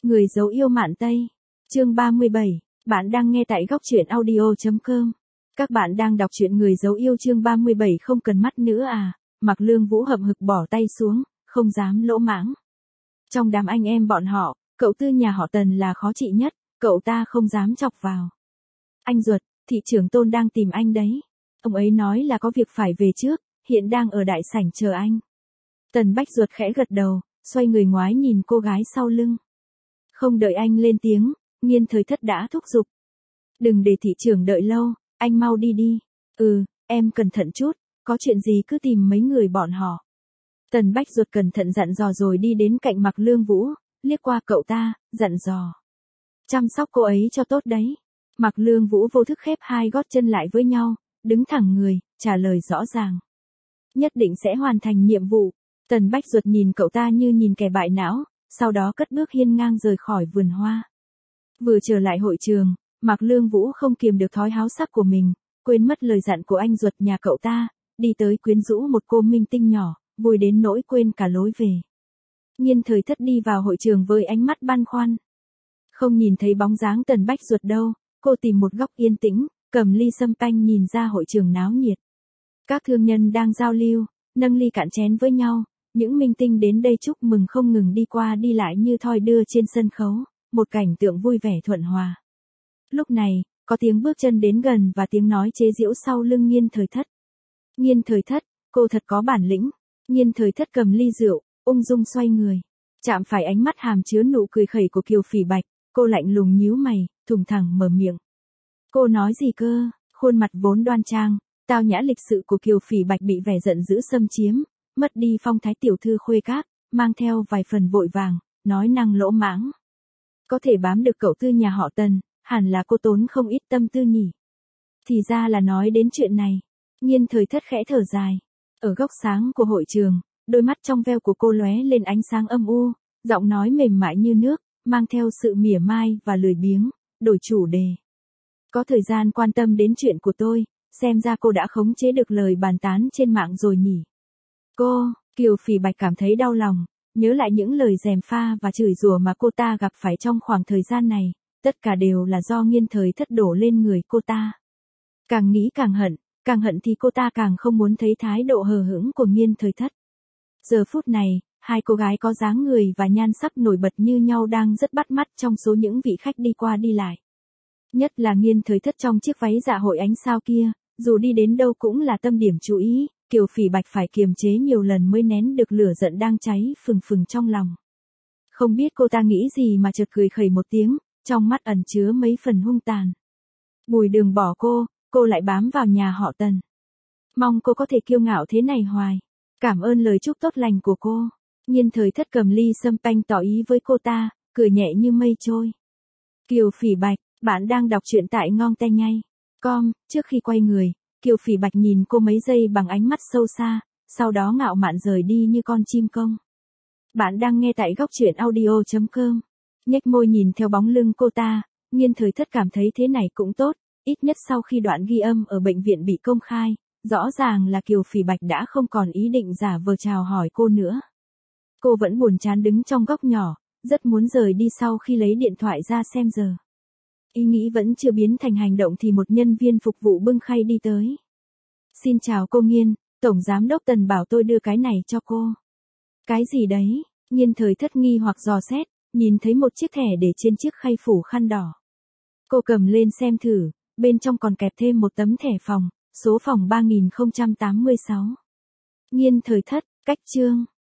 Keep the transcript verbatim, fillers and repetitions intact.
Người dấu yêu Mạn Tây. Chương ba mươi bảy. Bạn đang nghe tại góc truyện audio chấm com. Các bạn đang đọc truyện Người dấu yêu chương ba mươi bảy không cần mắt nữa à? Mạc Lương Vũ hậm hực bỏ tay xuống, không dám lỗ mãng. Trong đám anh em bọn họ, cậu Tư nhà họ Tần là khó trị nhất, cậu ta không dám chọc vào. Anh Duật, thị trưởng Tôn đang tìm anh đấy. Ông ấy nói là có việc phải về trước, hiện đang ở đại sảnh chờ anh. Tần Bách Duật khẽ gật đầu, xoay người ngoái nhìn cô gái sau lưng. Không đợi anh lên tiếng, Nghiên Thời Thất đã thúc giục. Đừng để thị trưởng đợi lâu, anh mau đi đi. Ừ, em cẩn thận chút, có chuyện gì cứ tìm mấy người bọn họ. Tần Bách Duật cẩn thận dặn dò rồi đi đến cạnh Mạc Lương Vũ, liếc qua cậu ta, dặn dò. Chăm sóc cô ấy cho tốt đấy. Mạc Lương Vũ vô thức khép hai gót chân lại với nhau, đứng thẳng người, trả lời rõ ràng. Nhất định sẽ hoàn thành nhiệm vụ. Tần Bách Duật nhìn cậu ta như nhìn kẻ bại não, sau đó cất bước hiên ngang rời khỏi vườn hoa. Vừa trở lại hội trường, Mạc Lương Vũ không kiềm được thói háo sắc của mình, quên mất lời dặn của anh Duật nhà cậu ta, đi tới quyến rũ một cô minh tinh nhỏ, vui đến nỗi quên cả lối về. Nghiên Thời Thất đi vào hội trường với ánh mắt băn khoăn. Không nhìn thấy bóng dáng Tần Bách Duật đâu, cô tìm một góc yên tĩnh, cầm ly sâm panh nhìn ra hội trường náo nhiệt. Các thương nhân đang giao lưu, nâng ly cạn chén với nhau, những minh tinh đến đây chúc mừng không ngừng đi qua đi lại như thoi đưa trên sân khấu, một cảnh tượng vui vẻ thuận hòa. Lúc này, có tiếng bước chân đến gần và tiếng nói chế giễu sau lưng Nghiên Thời Thất. Nghiên Thời Thất, cô thật có bản lĩnh. Nghiên Thời Thất cầm ly rượu, ung dung xoay người, chạm phải ánh mắt hàm chứa nụ cười khẩy của Kiều Phỉ Bạch, cô lạnh lùng nhíu mày, thùng thẳng mở miệng. Cô nói gì cơ? Khuôn mặt vốn đoan trang, tao nhã lịch sự của Kiều Phỉ Bạch bị vẻ giận dữ xâm chiếm, mất đi phong thái tiểu thư khuê các, mang theo vài phần vội vàng, nói năng lỗ mãng. Có thể bám được cậu Tư nhà họ Tần, hẳn là cô tốn không ít tâm tư nhỉ. Thì ra là nói đến chuyện này. Nghiên Thời Thất khẽ thở dài. Ở góc sáng của hội trường, đôi mắt trong veo của cô lóe lên ánh sáng âm u, giọng nói mềm mại như nước, mang theo sự mỉa mai và lười biếng, đổi chủ đề. Có thời gian quan tâm đến chuyện của tôi, xem ra cô đã khống chế được lời bàn tán trên mạng rồi nhỉ. Cô, Kiều Phỉ Bạch cảm thấy đau lòng, nhớ lại những lời gièm pha và chửi rủa mà cô ta gặp phải trong khoảng thời gian này, tất cả đều là do Nghiên Thời Thất đổ lên người cô ta. Càng nghĩ càng hận, càng hận thì cô ta càng không muốn thấy thái độ hờ hững của Nghiên Thời Thất. Giờ phút này, hai cô gái có dáng người và nhan sắc nổi bật như nhau đang rất bắt mắt trong số những vị khách đi qua đi lại. Nhất là Nghiên Thời Thất trong chiếc váy dạ hội ánh sao kia, dù đi đến đâu cũng là tâm điểm chú ý, Kiều Phỉ Bạch phải kiềm chế nhiều lần mới nén được lửa giận đang cháy phừng phừng trong lòng. Không biết cô ta nghĩ gì mà chợt cười khẩy một tiếng, trong mắt ẩn chứa mấy phần hung tàn. Bùi Đường bỏ cô, cô lại bám vào nhà họ Tần. Mong cô có thể kiêu ngạo thế này hoài. Cảm ơn lời chúc tốt lành của cô. Nghiên Thời Thất cầm ly sâm panh tỏ ý với cô ta, cười nhẹ như mây trôi. Kiều Phỉ Bạch, bạn đang đọc truyện tại ngon te nhây com. Trước khi quay người, Kiều Phỉ Bạch nhìn cô mấy giây bằng ánh mắt sâu xa, sau đó ngạo mạn rời đi như con chim công. Bạn đang nghe tại góc truyện audio chấm com. Nhếch môi nhìn theo bóng lưng cô ta, Nghiên Thời Thất cảm thấy thế này cũng tốt, ít nhất sau khi đoạn ghi âm ở bệnh viện bị công khai, rõ ràng là Kiều Phỉ Bạch đã không còn ý định giả vờ chào hỏi cô nữa. Cô vẫn buồn chán đứng trong góc nhỏ, rất muốn rời đi sau khi lấy điện thoại ra xem giờ. Ý nghĩ vẫn chưa biến thành hành động thì một nhân viên phục vụ bưng khay đi tới. Xin chào cô Nghiên, Tổng Giám đốc Tần bảo tôi đưa cái này cho cô. Cái gì đấy? Nghiên Thời Thất nghi hoặc dò xét, nhìn thấy một chiếc thẻ để trên chiếc khay phủ khăn đỏ. Cô cầm lên xem thử, bên trong còn kẹp thêm một tấm thẻ phòng, số phòng ba nghìn không trăm tám mươi sáu. Nghiên Thời Thất, cách chương.